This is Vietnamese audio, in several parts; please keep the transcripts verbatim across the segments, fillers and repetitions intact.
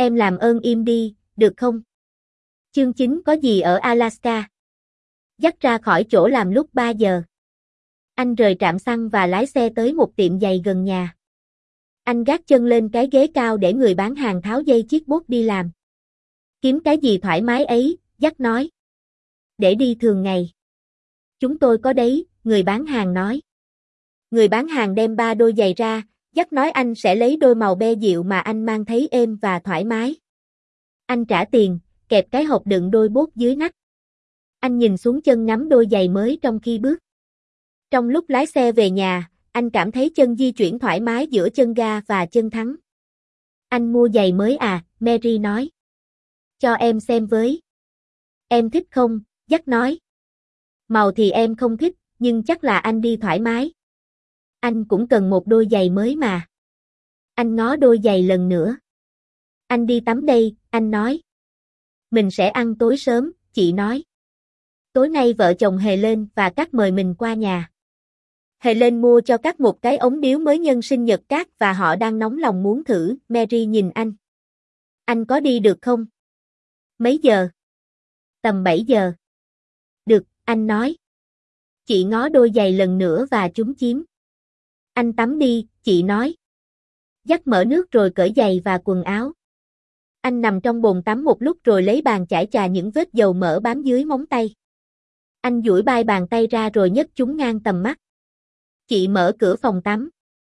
Em làm ơn im đi, được không? Chương chín có gì ở Alaska? Dắt ra khỏi chỗ làm lúc ba giờ. Anh rời trạm xăng và lái xe tới một tiệm giày gần nhà. Anh gác chân lên cái ghế cao để người bán hàng tháo dây chiếc bốt đi làm. Kiếm cái gì thoải mái ấy, Dắt nói. Để đi thường ngày. Chúng tôi có đấy, người bán hàng nói. Người bán hàng đem ba đôi giày ra, Dắt nói anh sẽ lấy đôi màu be dịu mà anh mang thấy êm và thoải mái. Anh trả tiền, kẹp cái hộp đựng đôi bốt dưới nách. Anh nhìn xuống chân ngắm đôi giày mới trong khi bước. Trong lúc lái xe về nhà, anh cảm thấy chân di chuyển thoải mái giữa chân ga và chân thắng. Anh mua giày mới à, Mary nói. Cho em xem với. Em thích không, Dắt nói. Màu thì em không thích, nhưng chắc là anh đi thoải mái. Anh cũng cần một đôi giày mới mà. Anh ngó đôi giày lần nữa. Anh đi tắm đây, anh nói. Mình sẽ ăn tối sớm, chị nói. Tối nay vợ chồng Helen và Cát mời mình qua nhà. Helen mua cho Cát một cái ống điếu mới nhân sinh nhật Cát và họ đang nóng lòng muốn thử. Mary nhìn anh. Anh có đi được không? Mấy giờ? Tầm bảy giờ. Được, anh nói. Chị ngó đôi giày lần nữa và trúng chím. Anh tắm đi, chị nói. Dắt mở nước rồi cởi giày và quần áo. Anh nằm trong bồn tắm một lúc rồi lấy bàn chải chà những vết dầu mỡ bám dưới móng tay. Anh duỗi bay bàn tay ra rồi nhấc chúng ngang tầm mắt. Chị mở cửa phòng tắm.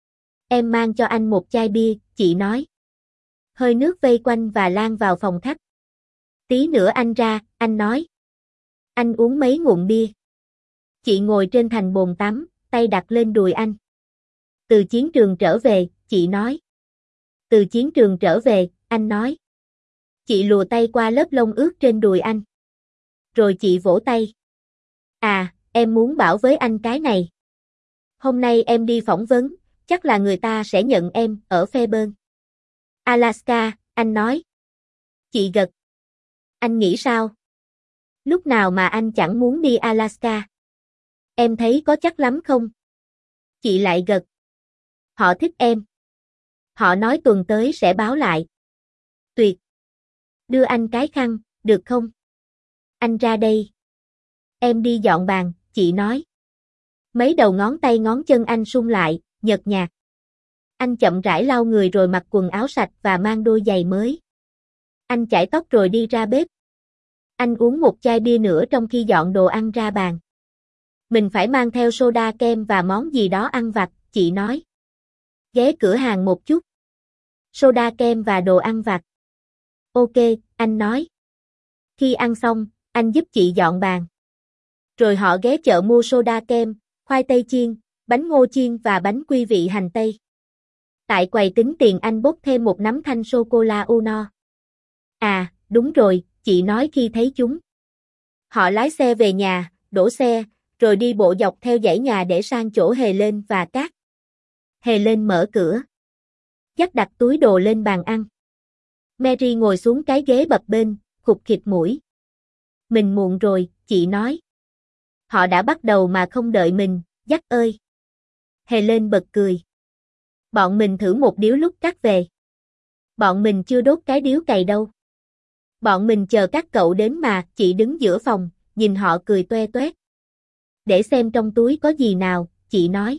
Em mang cho anh một chai bia, chị nói. Hơi nước vây quanh và lan vào phòng khách. Tí nữa anh ra, anh nói. Anh uống mấy ngụm bia. Chị ngồi trên thành bồn tắm, tay đặt lên đùi anh. Từ chiến trường trở về, chị nói. Từ chiến trường trở về, anh nói. Chị lùa tay qua lớp lông ướt trên đùi anh. Rồi chị vỗ tay. À, em muốn bảo với anh cái này. Hôm nay em đi phỏng vấn, chắc là người ta sẽ nhận em ở Fairburn. Alaska, anh nói. Chị gật. Anh nghĩ sao? Lúc nào mà anh chẳng muốn đi Alaska? Em thấy có chắc lắm không? Chị lại gật. Họ thích em. Họ nói tuần tới sẽ báo lại. Tuyệt. Đưa anh cái khăn, được không? Anh ra đây. Em đi dọn bàn, chị nói. Mấy đầu ngón tay ngón chân anh sung lại, nhợt nhạt. Anh chậm rãi lau người rồi mặc quần áo sạch và mang đôi giày mới. Anh chải tóc rồi đi ra bếp. Anh uống một chai bia nữa trong khi dọn đồ ăn ra bàn. Mình phải mang theo soda kem và món gì đó ăn vặt, chị nói. Ghé cửa hàng một chút. Soda kem và đồ ăn vặt. Ok, anh nói. Khi ăn xong, anh giúp chị dọn bàn. Rồi họ ghé chợ mua soda kem, khoai tây chiên, bánh ngô chiên và bánh quy vị hành tây. Tại quầy tính tiền anh bốc thêm một nắm thanh sô-cô-la Uno. À, đúng rồi, chị nói khi thấy chúng. Họ lái xe về nhà, đổ xe, rồi đi bộ dọc theo dãy nhà để sang chỗ Helen và Cát. Helen mở cửa. Dắt đặt túi đồ lên bàn ăn. Mary ngồi xuống cái ghế bập bênh, khụt khịt mũi. Mình muộn rồi, chị nói. Họ đã bắt đầu mà không đợi mình, Dắt ơi. Helen bật cười. Bọn mình thử một điếu lúc Cát về. Bọn mình chưa đốt cái điếu cày đâu. Bọn mình chờ các cậu đến mà, chị đứng giữa phòng, nhìn họ cười toe toét. Để xem trong túi có gì nào, chị nói.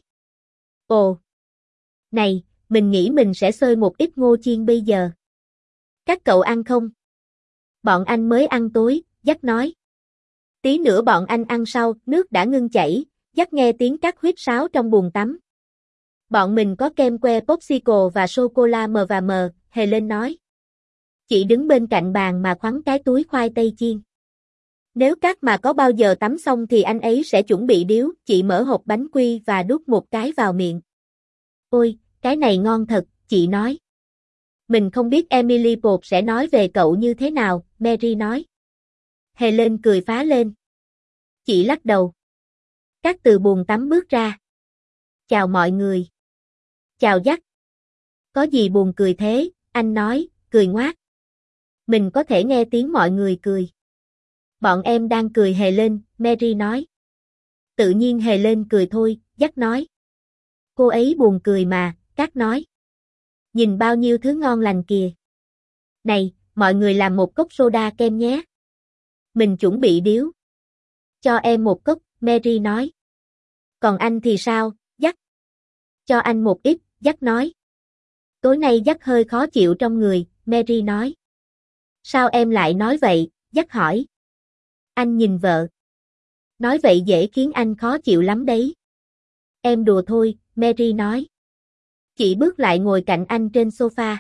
Ồ. Này, mình nghĩ mình sẽ xơi một ít ngô chiên bây giờ. Các cậu ăn không? Bọn anh mới ăn tối, Dắt nói. Tí nữa bọn anh ăn sau, nước đã ngưng chảy, Dắt nghe tiếng Cát huýt sáo trong bồn tắm. Bọn mình có kem que popsicle và sô-cô-la mờ và mờ, Helen nói. Chị đứng bên cạnh bàn mà khoắn cái túi khoai tây chiên. Nếu Cát mà có bao giờ tắm xong thì anh ấy sẽ chuẩn bị điếu, chị mở hộp bánh quy và đút một cái vào miệng. Ôi, cái này ngon thật, chị nói. Mình không biết Emily Pop sẽ nói về cậu như thế nào, Mary nói. Helen cười phá lên. Chị lắc đầu. Cát từ bồn tắm bước ra. Chào mọi người. Chào Dắt. Có gì buồn cười thế, anh nói, cười ngoác. Mình có thể nghe tiếng mọi người cười. Bọn em đang cười Helen, Mary nói. Tự nhiên Helen cười thôi, Dắt nói. Cô ấy buồn cười mà, Cát nói. Nhìn bao nhiêu thứ ngon lành kìa. Này, mọi người làm một cốc soda kem nhé. Mình chuẩn bị điếu. Cho em một cốc, Mary nói. Còn anh thì sao, Jack? Cho anh một ít, Jack nói. Tối nay Jack hơi khó chịu trong người, Mary nói. Sao em lại nói vậy, Jack hỏi. Anh nhìn vợ. Nói vậy dễ khiến anh khó chịu lắm đấy. Em đùa thôi, Mary nói. Chị bước lại ngồi cạnh anh trên sofa.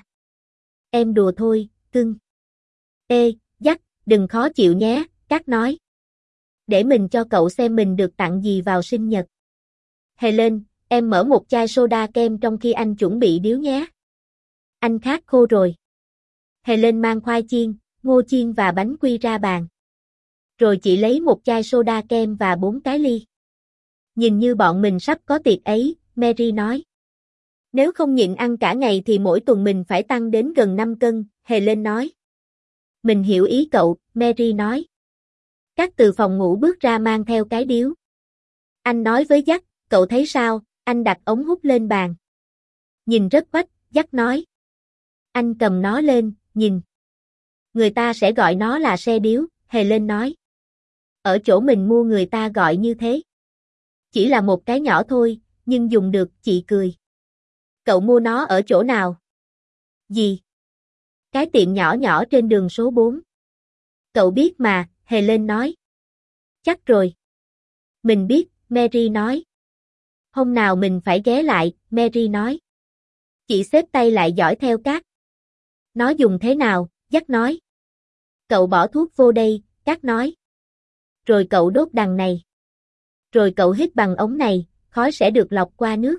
Em đùa thôi, cưng. Ê, Jack, đừng khó chịu nhé, Cát nói. Để mình cho cậu xem mình được tặng gì vào sinh nhật. Helen, em mở một chai soda kem trong khi anh chuẩn bị điếu nhé. Anh khát khô rồi. Helen mang khoai chiên, ngô chiên và bánh quy ra bàn. Rồi chị lấy một chai soda kem và bốn cái ly. Nhìn như bọn mình sắp có tiệc ấy, Mary nói. Nếu không nhịn ăn cả ngày thì mỗi tuần mình phải tăng đến gần năm cân, Helen nói. Mình hiểu ý cậu, Mary nói. Cát từ phòng ngủ bước ra mang theo cái điếu. Anh nói với Jack, cậu thấy sao, anh đặt ống hút lên bàn. Nhìn rất quách, Jack nói. Anh cầm nó lên, nhìn. Người ta sẽ gọi nó là xe điếu, Helen nói. Ở chỗ mình mua người ta gọi như thế. Chỉ là một cái nhỏ thôi, nhưng dùng được, chị cười. Cậu mua nó ở chỗ nào? Gì? Cái tiệm nhỏ nhỏ trên đường số bốn. Cậu biết mà, Helen nói. Chắc rồi. Mình biết, Mary nói. Hôm nào mình phải ghé lại, Mary nói. Chị xếp tay lại dõi theo Cát. Nó dùng thế nào, Jack nói. Cậu bỏ thuốc vô đây, Cát nói. Rồi cậu đốt đằng này. Rồi cậu hít bằng ống này, khói sẽ được lọc qua nước.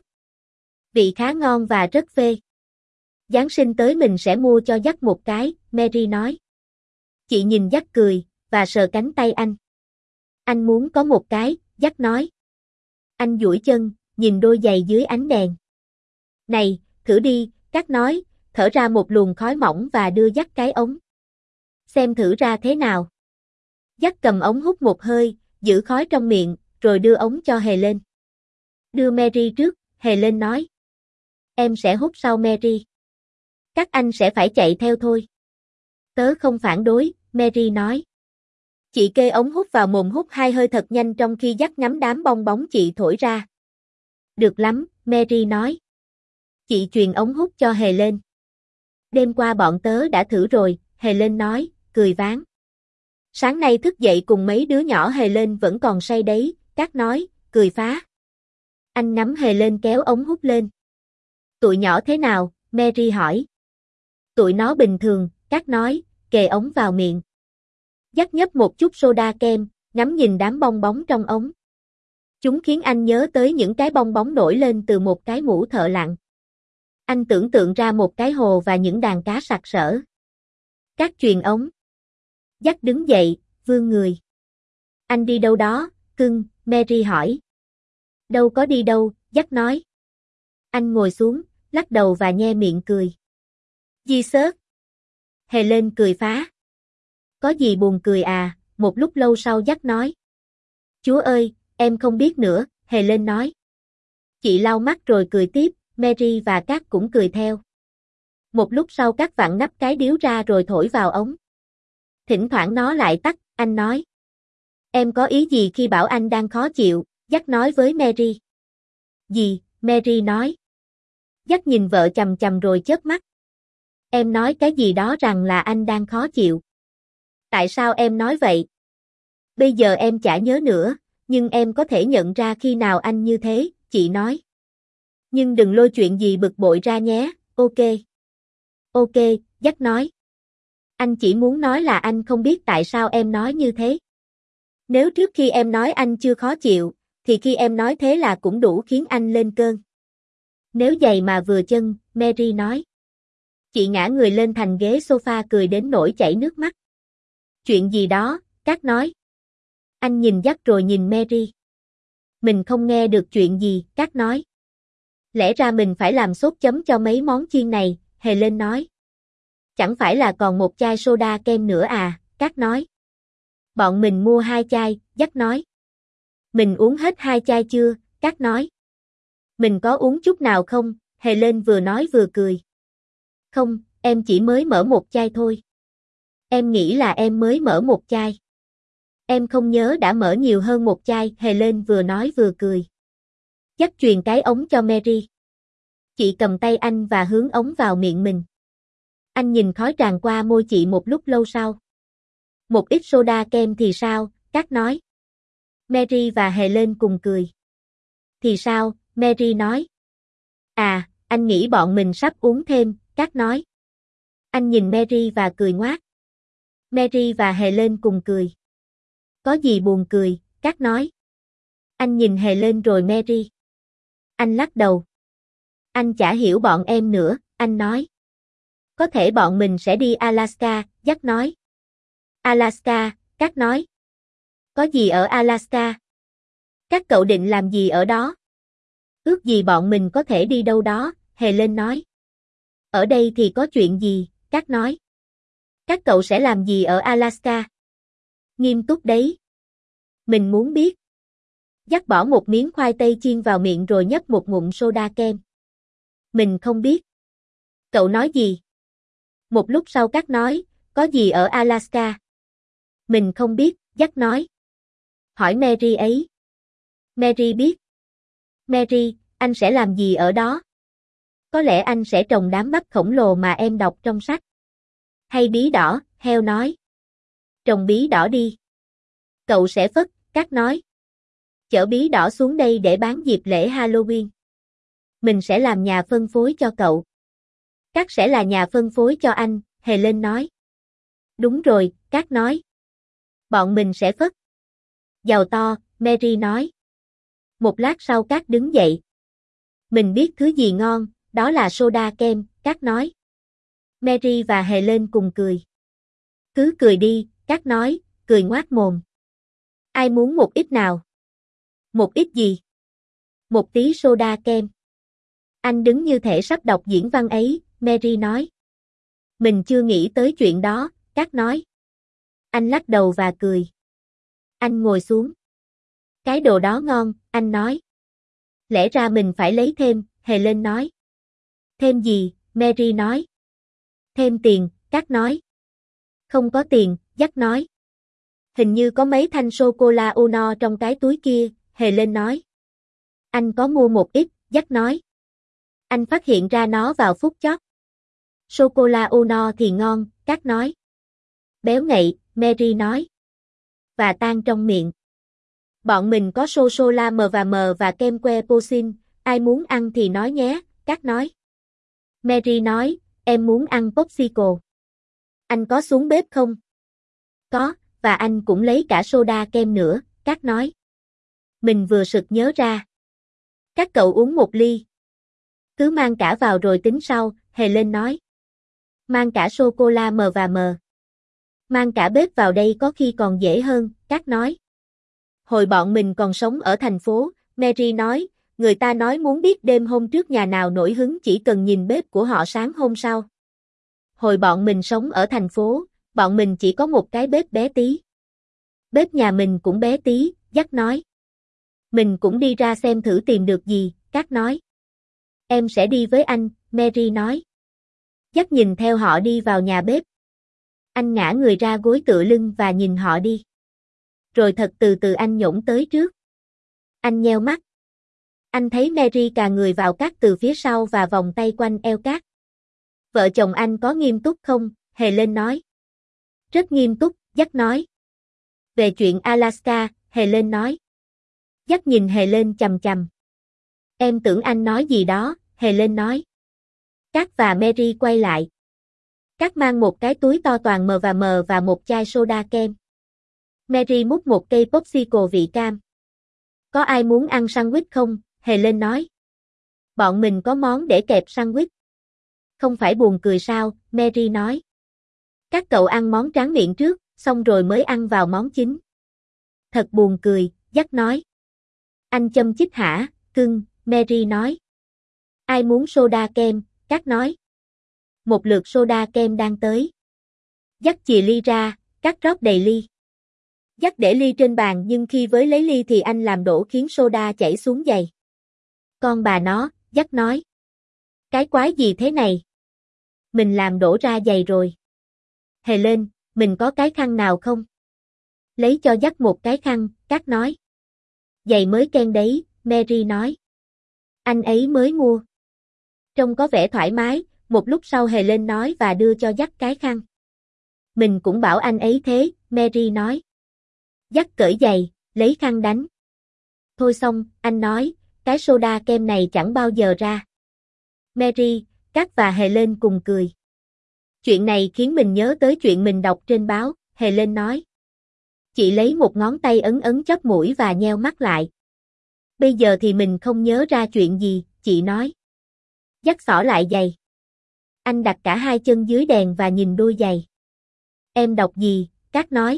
Vị khá ngon và rất phê. Giáng sinh tới mình sẽ mua cho Jack một cái, Mary nói. Chị nhìn Jack cười, và sờ cánh tay anh. Anh muốn có một cái, Jack nói. Anh duỗi chân, nhìn đôi giày dưới ánh đèn. Này, thử đi, Cát nói, thở ra một luồng khói mỏng và đưa Jack cái ống. Xem thử ra thế nào. Jack cầm ống hút một hơi, giữ khói trong miệng, rồi đưa ống cho Helen. Đưa Mary trước, Helen nói. Em sẽ hút sau Mary. Các anh sẽ phải chạy theo thôi. Tớ không phản đối, Mary nói. Chị kê ống hút vào mồm hút hai hơi thật nhanh trong khi Jack ngắm đám bong bóng chị thổi ra. Được lắm, Mary nói. Chị truyền ống hút cho Helen. Đêm qua bọn tớ đã thử rồi, Helen nói, cười váng. Sáng nay thức dậy cùng mấy đứa nhỏ Helen vẫn còn say đấy, Cát nói, cười phá. Anh ngắm Helen kéo ống hút lên. Tụi nhỏ thế nào, Mary hỏi. Tụi nó bình thường, Cát nói, kề ống vào miệng. Jack nhấp một chút soda kem, ngắm nhìn đám bong bóng trong ống. Chúng khiến anh nhớ tới những cái bong bóng nổi lên từ một cái mũ thợ lặn. Anh tưởng tượng ra một cái hồ và những đàn cá sặc sỡ. Cát truyền ống. Jack đứng dậy, vươn người. Anh đi đâu đó, cưng, Mary hỏi. Đâu có đi đâu, Jack nói. Anh ngồi xuống, lắc đầu và nhe miệng cười. Jesus. Helen cười phá. Có gì buồn cười à, một lúc lâu sau Jack nói. Chúa ơi, em không biết nữa, Helen nói. Chị lau mắt rồi cười tiếp, Mary và Cát cũng cười theo. Một lúc sau Cát vặn nắp cái điếu ra rồi thổi vào ống. Thỉnh thoảng nó lại tắt, anh nói. Em có ý gì khi bảo anh đang khó chịu, Jack nói với Mary. Gì, Mary nói. Jack nhìn vợ chằm chằm rồi chớp mắt. Em nói cái gì đó rằng là anh đang khó chịu. Tại sao em nói vậy? Bây giờ em chả nhớ nữa, nhưng em có thể nhận ra khi nào anh như thế, chị nói. Nhưng đừng lôi chuyện gì bực bội ra nhé, ok. Ok, Jack nói. Anh chỉ muốn nói là anh không biết tại sao em nói như thế. Nếu trước khi em nói anh chưa khó chịu, thì khi em nói thế là cũng đủ khiến anh lên cơn. Nếu giày mà vừa chân, Mary nói. Chị ngã người lên thành ghế sofa cười đến nỗi chảy nước mắt. Chuyện gì đó, Cát nói. Anh nhìn Jack rồi nhìn Mary. Mình không nghe được chuyện gì, Cát nói. Lẽ ra mình phải làm sốt chấm cho mấy món chiên này, Helen nói. Chẳng phải là còn một chai soda kem nữa à, Cát nói. Bọn mình mua hai chai, Jack nói. Mình uống hết hai chai chưa, Cát nói. Mình có uống chút nào không, Helen vừa nói vừa cười. Không, em chỉ mới mở một chai thôi. Em nghĩ là em mới mở một chai. Em không nhớ đã mở nhiều hơn một chai, Helen vừa nói vừa cười. Jack truyền cái ống cho Mary. Chị cầm tay anh và hướng ống vào miệng mình. Anh nhìn khói tràn qua môi chị một lúc lâu sau. Một ít soda kem thì sao, Cát nói. Mary và Helen cùng cười. Thì sao, Mary nói. À, anh nghĩ bọn mình sắp uống thêm, Cát nói. Anh nhìn Mary và cười ngoác. Mary và Helen cùng cười. Có gì buồn cười, Cát nói. Anh nhìn Helen rồi Mary. Anh lắc đầu. Anh chả hiểu bọn em nữa, anh nói. Có thể bọn mình sẽ đi Alaska, Jack nói. Alaska, Cát nói. Có gì ở Alaska? Các cậu định làm gì ở đó? Ước gì bọn mình có thể đi đâu đó, Helen nói. Ở đây thì có chuyện gì, Cát nói. Các cậu sẽ làm gì ở Alaska? Nghiêm túc đấy. Mình muốn biết. Jack bỏ một miếng khoai tây chiên vào miệng rồi nhấp một ngụm soda kem. Mình không biết. Cậu nói gì? Một lúc sau Cát nói, có gì ở Alaska? Mình không biết, Jack nói. Hỏi Mary ấy. Mary biết. Mary, anh sẽ làm gì ở đó? Có lẽ anh sẽ trồng đám bắp khổng lồ mà em đọc trong sách. Hay bí đỏ, heo nói. Trồng bí đỏ đi. Cậu sẽ phất, Cát nói. Chở bí đỏ xuống đây để bán dịp lễ Halloween. Mình sẽ làm nhà phân phối cho cậu. Cát sẽ là nhà phân phối cho anh, Helen nói. Đúng rồi, Cát nói. Bọn mình sẽ phất. Giàu to, Mary nói. Một lát sau Cát đứng dậy. Mình biết thứ gì ngon, đó là soda kem, Cát nói. Mary và Helen cùng cười. Cứ cười đi, Cát nói, cười ngoác mồm. Ai muốn một ít nào? Một ít gì? Một tí soda kem. Anh đứng như thể sắp đọc diễn văn ấy, Mary nói. Mình chưa nghĩ tới chuyện đó, Cát nói. Anh lắc đầu và cười. Anh ngồi xuống. Cái đồ đó ngon, anh nói. Lẽ ra mình phải lấy thêm, Helen nói. Thêm gì, Mary nói. Thêm tiền, Cát nói. Không có tiền, Jack nói. Hình như có mấy thanh sô-cô-la Uno trong cái túi kia, Helen nói. Anh có mua một ít, Jack nói. Anh phát hiện ra nó vào phút chót. Sô-cô-la Uno thì ngon, Cát nói. Béo ngậy, Mary nói. Và tan trong miệng. Bọn mình có sô-cô-la M và M và kem que Posin, ai muốn ăn thì nói nhé, Cát nói. Mary nói, em muốn ăn popsicle. Anh có xuống bếp không? Có, và anh cũng lấy cả soda kem nữa, Cát nói. Mình vừa sực nhớ ra. Các cậu uống một ly. Cứ mang cả vào rồi tính sau, Helen nói. Mang cả sô-cô-la M và M. Mang cả bếp vào đây có khi còn dễ hơn, Cát nói. Hồi bọn mình còn sống ở thành phố, Mary nói, người ta nói muốn biết đêm hôm trước nhà nào nổi hứng chỉ cần nhìn bếp của họ sáng hôm sau. Hồi bọn mình sống ở thành phố, bọn mình chỉ có một cái bếp bé tí. Bếp nhà mình cũng bé tí, Jack nói. Mình cũng đi ra xem thử tìm được gì, Cát nói. Em sẽ đi với anh, Mary nói. Jack nhìn theo họ đi vào nhà bếp. Anh ngã người ra gối tựa lưng và nhìn họ đi. Rồi thật từ từ anh nhổn tới trước. Anh nheo mắt. Anh thấy Mary cà người vào Cát từ phía sau và vòng tay quanh eo Cát. Vợ chồng anh có nghiêm túc không? Helen nói. Rất nghiêm túc, Jack nói. Về chuyện Alaska, Helen nói. Jack nhìn Helen chằm chằm. Em tưởng anh nói gì đó, Helen nói. Cát và Mary quay lại. Cát mang một cái túi to toàn M và M và một chai soda kem. Mary múc một cây popsicle vị cam. Có ai muốn ăn sandwich không? Helen nói. Bọn mình có món để kẹp sandwich. Không phải buồn cười sao? Mary nói. Các cậu ăn món tráng miệng trước, xong rồi mới ăn vào món chính. Thật buồn cười, Jack nói. Anh châm chích hả, cưng, Mary nói. Ai muốn soda kem, Cát nói. Một lượt soda kem đang tới. Jack chìa ly ra, Cát rót đầy ly. Jack để ly trên bàn nhưng khi với lấy ly thì anh làm đổ khiến soda chảy xuống giày. Con bà nó, Jack nói. Cái quái gì thế này? Mình làm đổ ra giày rồi. Helen, mình có cái khăn nào không? Lấy cho Jack một cái khăn, Cát nói. Giày mới ken đấy, Mary nói. Anh ấy mới mua. Trông có vẻ thoải mái, một lúc sau Helen nói và đưa cho Jack cái khăn. Mình cũng bảo anh ấy thế, Mary nói. Jack cởi giày, lấy khăn đánh. Thôi xong, anh nói, cái soda kem này chẳng bao giờ ra. Mary, Cát và Helen cùng cười. Chuyện này khiến mình nhớ tới chuyện mình đọc trên báo, Helen nói. Chị lấy một ngón tay ấn ấn chóp mũi và nheo mắt lại. Bây giờ thì mình không nhớ ra chuyện gì, chị nói. Jack xỏ lại giày. Anh đặt cả hai chân dưới đèn và nhìn đôi giày. Em đọc gì? Cát nói.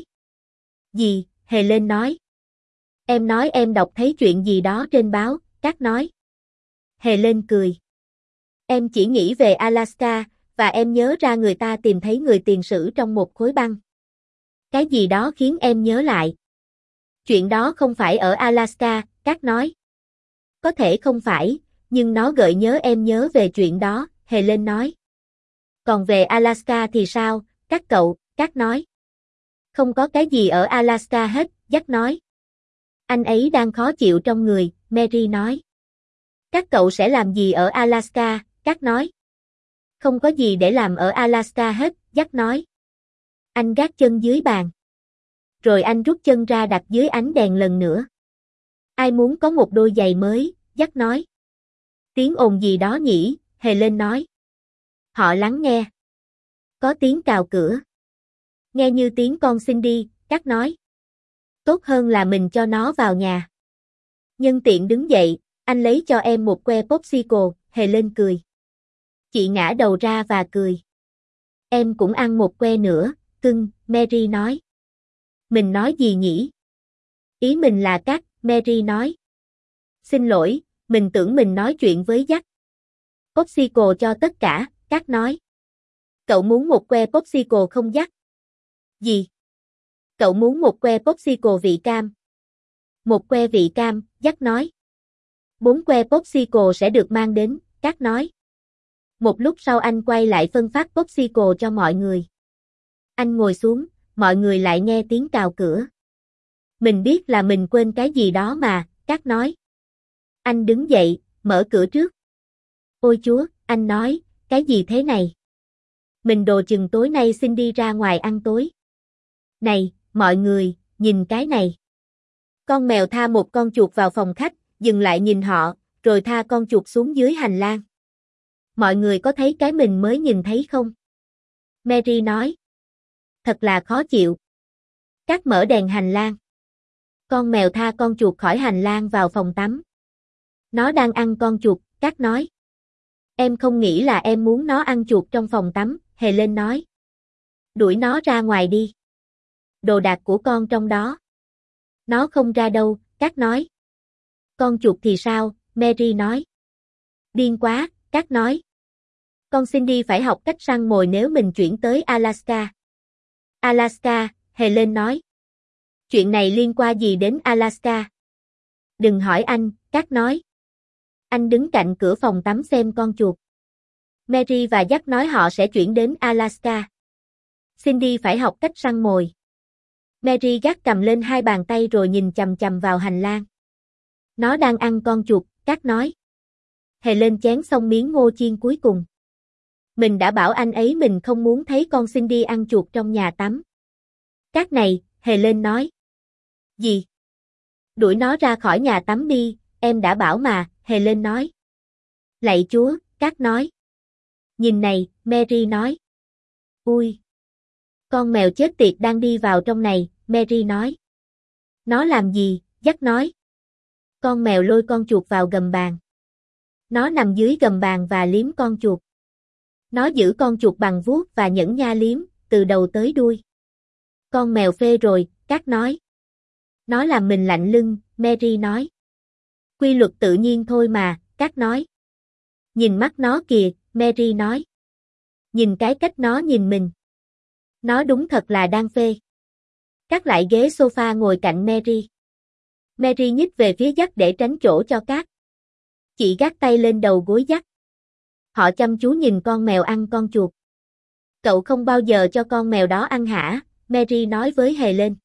Gì? Helen nói. Em nói em đọc thấy chuyện gì đó trên báo, Cát nói. Helen cười. Em chỉ nghĩ về Alaska, và em nhớ ra người ta tìm thấy người tiền sử trong một khối băng. Cái gì đó khiến em nhớ lại. Chuyện đó không phải ở Alaska, Cát nói. Có thể không phải, nhưng nó gợi nhớ em nhớ về chuyện đó, Helen nói. Còn về Alaska thì sao, các cậu, Cát nói. Không có cái gì ở Alaska hết, Jack nói. Anh ấy đang khó chịu trong người, Mary nói. Các cậu sẽ làm gì ở Alaska, Cát nói. Không có gì để làm ở Alaska hết, Jack nói. Anh gác chân dưới bàn. Rồi anh rút chân ra đặt dưới ánh đèn lần nữa. Ai muốn có một đôi giày mới, Jack nói. Tiếng ồn gì đó nhỉ, Helen nói. Họ lắng nghe. Có tiếng cào cửa. Nghe như tiếng con Cindy, Cát nói. Tốt hơn là mình cho nó vào nhà. Nhân tiện đứng dậy, anh lấy cho em một que popsicle, Helen cười. Chị ngã đầu ra và cười. Em cũng ăn một que nữa, cưng, Mary nói. Mình nói gì nhỉ? Ý mình là Cát, Mary nói. Xin lỗi, mình tưởng mình nói chuyện với Jack. Popsicle cho tất cả, Cát nói. Cậu muốn một que popsicle không Jack? Gì? Cậu muốn một que popsicle vị cam? Một que vị cam, Jack nói. Bốn que popsicle sẽ được mang đến, Cát nói. Một lúc sau anh quay lại phân phát popsicle cho mọi người. Anh ngồi xuống, mọi người lại nghe tiếng cào cửa. Mình biết là mình quên cái gì đó mà, Cát nói. Anh đứng dậy, mở cửa trước. Ôi chúa, anh nói, cái gì thế này? Mình đồ chừng tối nay xin đi ra ngoài ăn tối. Này, mọi người, nhìn cái này. Con mèo tha một con chuột vào phòng khách, dừng lại nhìn họ, rồi tha con chuột xuống dưới hành lang. Mọi người có thấy cái mình mới nhìn thấy không? Mary nói. Thật là khó chịu. Cát mở đèn hành lang. Con mèo tha con chuột khỏi hành lang vào phòng tắm. Nó đang ăn con chuột, Cát nói. Em không nghĩ là em muốn nó ăn chuột trong phòng tắm, Helen nói. Đuổi nó ra ngoài đi. Đồ đạc của con trong đó. Nó không ra đâu, Cát nói. Con chuột thì sao, Mary nói. Điên quá, Cát nói. Con Cindy phải học cách săn mồi nếu mình chuyển tới Alaska. Alaska, Helen nói. Chuyện này liên quan gì đến Alaska? Đừng hỏi anh, Cát nói. Anh đứng cạnh cửa phòng tắm xem con chuột. Mary và Jack nói họ sẽ chuyển đến Alaska. Cindy phải học cách săn mồi. Mary gác cầm lên hai bàn tay rồi nhìn chằm chằm vào hành lang. Nó đang ăn con chuột, Cát nói. Helen chén xong miếng ngô chiên cuối cùng. Mình đã bảo anh ấy mình không muốn thấy con Cindy ăn chuột trong nhà tắm. Cát này, Helen nói. Gì? Đuổi nó ra khỏi nhà tắm đi, em đã bảo mà, Helen nói. Lạy Chúa, Cát nói. Nhìn này, Mary nói. Ui! Con mèo chết tiệt đang đi vào trong này, Mary nói. Nó làm gì? Jack nói. Con mèo lôi con chuột vào gầm bàn. Nó nằm dưới gầm bàn và liếm con chuột. Nó giữ con chuột bằng vuốt và nhẫn nha liếm, từ đầu tới đuôi. Con mèo phê rồi, Cát nói. Nó làm mình lạnh lưng, Mary nói. Quy luật tự nhiên thôi mà, Cát nói. Nhìn mắt nó kìa, Mary nói. Nhìn cái cách nó nhìn mình. Nó đúng thật là đang phê. Cát lại ghế sofa ngồi cạnh Mary. Mary nhích về phía Jack để tránh chỗ cho Cát. Chị gác tay lên đầu gối Jack. Họ chăm chú nhìn con mèo ăn con chuột. Cậu không bao giờ cho con mèo đó ăn hả? Mary nói với Helen.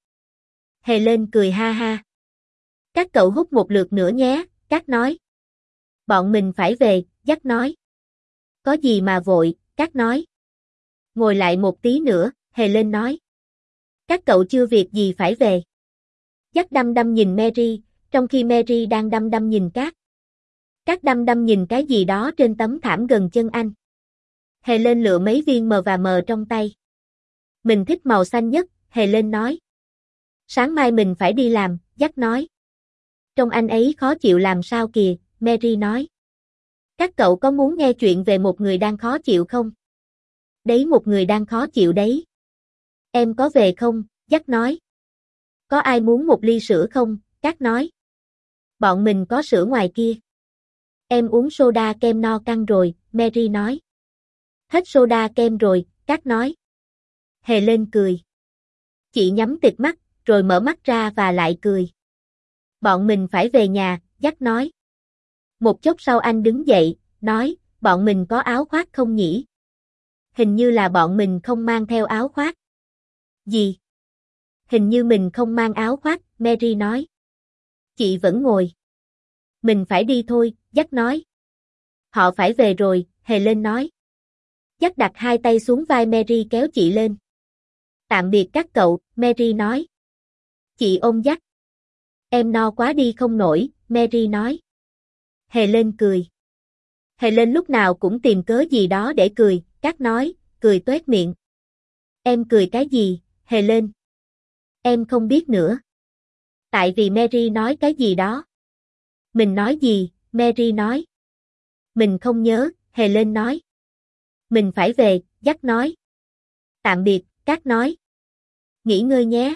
Helen cười ha ha. Các cậu hút một lượt nữa nhé, Cát nói. Bọn mình phải về, Jack nói. Có gì mà vội, Cát nói. Ngồi lại một tí nữa, Helen nói. Các cậu chưa việc gì phải về. Jack đăm đăm nhìn Mary, trong khi Mary đang đăm đăm nhìn Cát. Cát đăm đăm nhìn cái gì đó trên tấm thảm gần chân anh. Helen lựa mấy viên mờ và mờ trong tay. Mình thích màu xanh nhất, Helen nói. Sáng mai mình phải đi làm, Jack nói. Trông anh ấy khó chịu làm sao kìa, Mary nói. Các cậu có muốn nghe chuyện về một người đang khó chịu không? Đấy, một người đang khó chịu đấy. Em có về không? Jack nói. Có ai muốn một ly sữa không? Cát nói. Bọn mình có sữa ngoài kia. Em uống soda kem no căng rồi, Mary nói. Hết soda kem rồi, Cát nói. Helen cười. Chị nhắm tịt mắt, rồi mở mắt ra và lại cười. Bọn mình phải về nhà, Jack nói. Một chốc sau anh đứng dậy, nói, bọn mình có áo khoác không nhỉ? Hình như là bọn mình không mang theo áo khoác. Gì? Hình như mình không mang áo khoác, Mary nói. Chị vẫn ngồi. Mình phải đi thôi, Jack nói. Họ phải về rồi, Helen nói. Jack đặt hai tay xuống vai Mary kéo chị lên. Tạm biệt các cậu, Mary nói. Chị ôm Jack. Em no quá đi không nổi, Mary nói. Helen cười. Helen lúc nào cũng tìm cớ gì đó để cười, Cát nói, cười toét miệng. Em cười cái gì, Helen? Em không biết nữa. Tại vì Mary nói cái gì đó. Mình nói gì, Mary nói. Mình không nhớ, Helen nói. Mình phải về, Jack nói. Tạm biệt, Cát nói. Nghỉ ngơi nhé.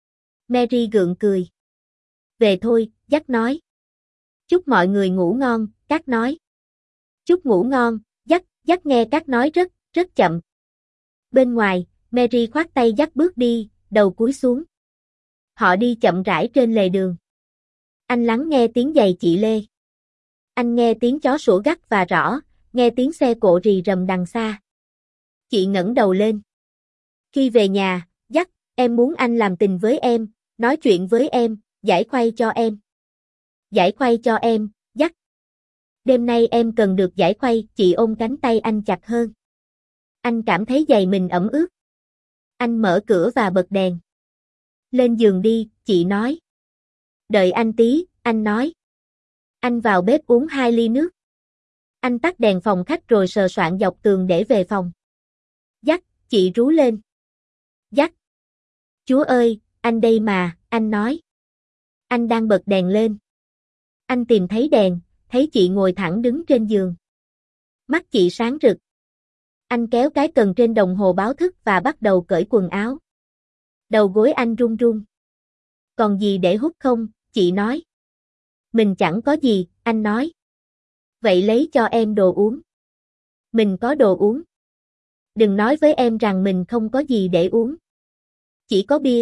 Mary gượng cười. Về thôi, Jack nói. Chúc mọi người ngủ ngon, Cát nói. Chúc ngủ ngon, Jack, Jack nghe Cát nói rất, rất chậm. Bên ngoài, Mary khoác tay Jack bước đi, đầu cúi xuống. Họ đi chậm rãi trên lề đường. Anh lắng nghe tiếng giày chị Lê. Anh nghe tiếng chó sủa gắt và rõ, nghe tiếng xe cộ rì rầm đằng xa. Chị ngẩng đầu lên. Khi về nhà, Jack, em muốn anh làm tình với em, nói chuyện với em, giải khuây cho em. Giải khuây cho em, Jack. Đêm nay em cần được giải khuây, chị ôm cánh tay anh chặt hơn. Anh cảm thấy giày mình ẩm ướt. Anh mở cửa và bật đèn. Lên giường đi, chị nói. Đợi anh tí, anh nói. Anh vào bếp uống hai ly nước. Anh tắt đèn phòng khách rồi sờ soạn dọc tường để về phòng. Jack, chị rú lên. Jack. Chúa ơi, anh đây mà, anh nói. Anh đang bật đèn lên. Anh tìm thấy đèn, thấy chị ngồi thẳng đứng trên giường. Mắt chị sáng rực. Anh kéo cái cần trên đồng hồ báo thức và bắt đầu cởi quần áo. Đầu gối anh run run. Còn gì để hút không, chị nói. Mình chẳng có gì, anh nói. Vậy lấy cho em đồ uống. Mình có đồ uống. Đừng nói với em rằng mình không có gì để uống. Chỉ có bia.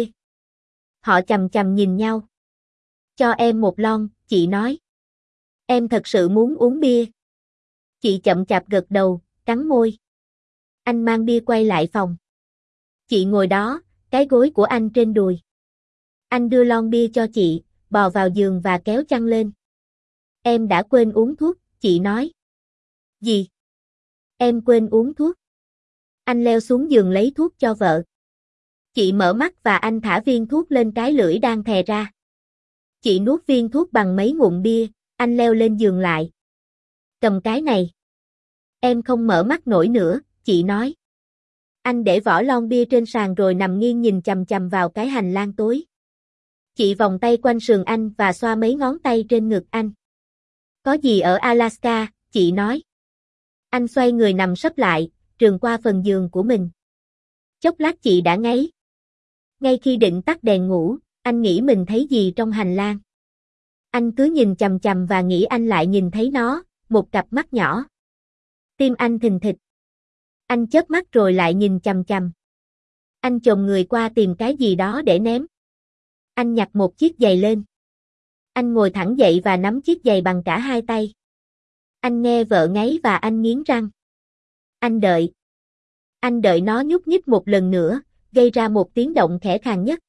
Họ chằm chằm nhìn nhau. Cho em một lon, chị nói. Em thật sự muốn uống bia. Chị chậm chạp gật đầu, cắn môi. Anh mang bia quay lại phòng. Chị ngồi đó, cái gối của anh trên đùi. Anh đưa lon bia cho chị, bò vào giường và kéo chăn lên. Em đã quên uống thuốc, chị nói. Gì? Em quên uống thuốc. Anh leo xuống giường lấy thuốc cho vợ. Chị mở mắt và anh thả viên thuốc lên cái lưỡi đang thè ra. Chị nuốt viên thuốc bằng mấy ngụm bia, anh leo lên giường lại. Cầm cái này. Em không mở mắt nổi nữa, chị nói. Anh để vỏ lon bia trên sàn rồi nằm nghiêng nhìn chằm chằm vào cái hành lang tối. Chị vòng tay quanh sườn anh và xoa mấy ngón tay trên ngực anh. Có gì ở Alaska, chị nói. Anh xoay người nằm sấp lại, trườn qua phần giường của mình. Chốc lát chị đã ngáy. Ngay khi định tắt đèn ngủ, anh nghĩ mình thấy gì trong hành lang. Anh cứ nhìn chằm chằm và nghĩ anh lại nhìn thấy nó, một cặp mắt nhỏ. Tim anh thình thịch. Anh chớp mắt rồi lại nhìn chằm chằm. Anh chồm người qua tìm cái gì đó để ném. Anh nhặt một chiếc giày lên. Anh ngồi thẳng dậy và nắm chiếc giày bằng cả hai tay. Anh nghe vợ ngáy và anh nghiến răng. Anh đợi. Anh đợi nó nhúc nhích một lần nữa, gây ra một tiếng động khẽ khàng nhất.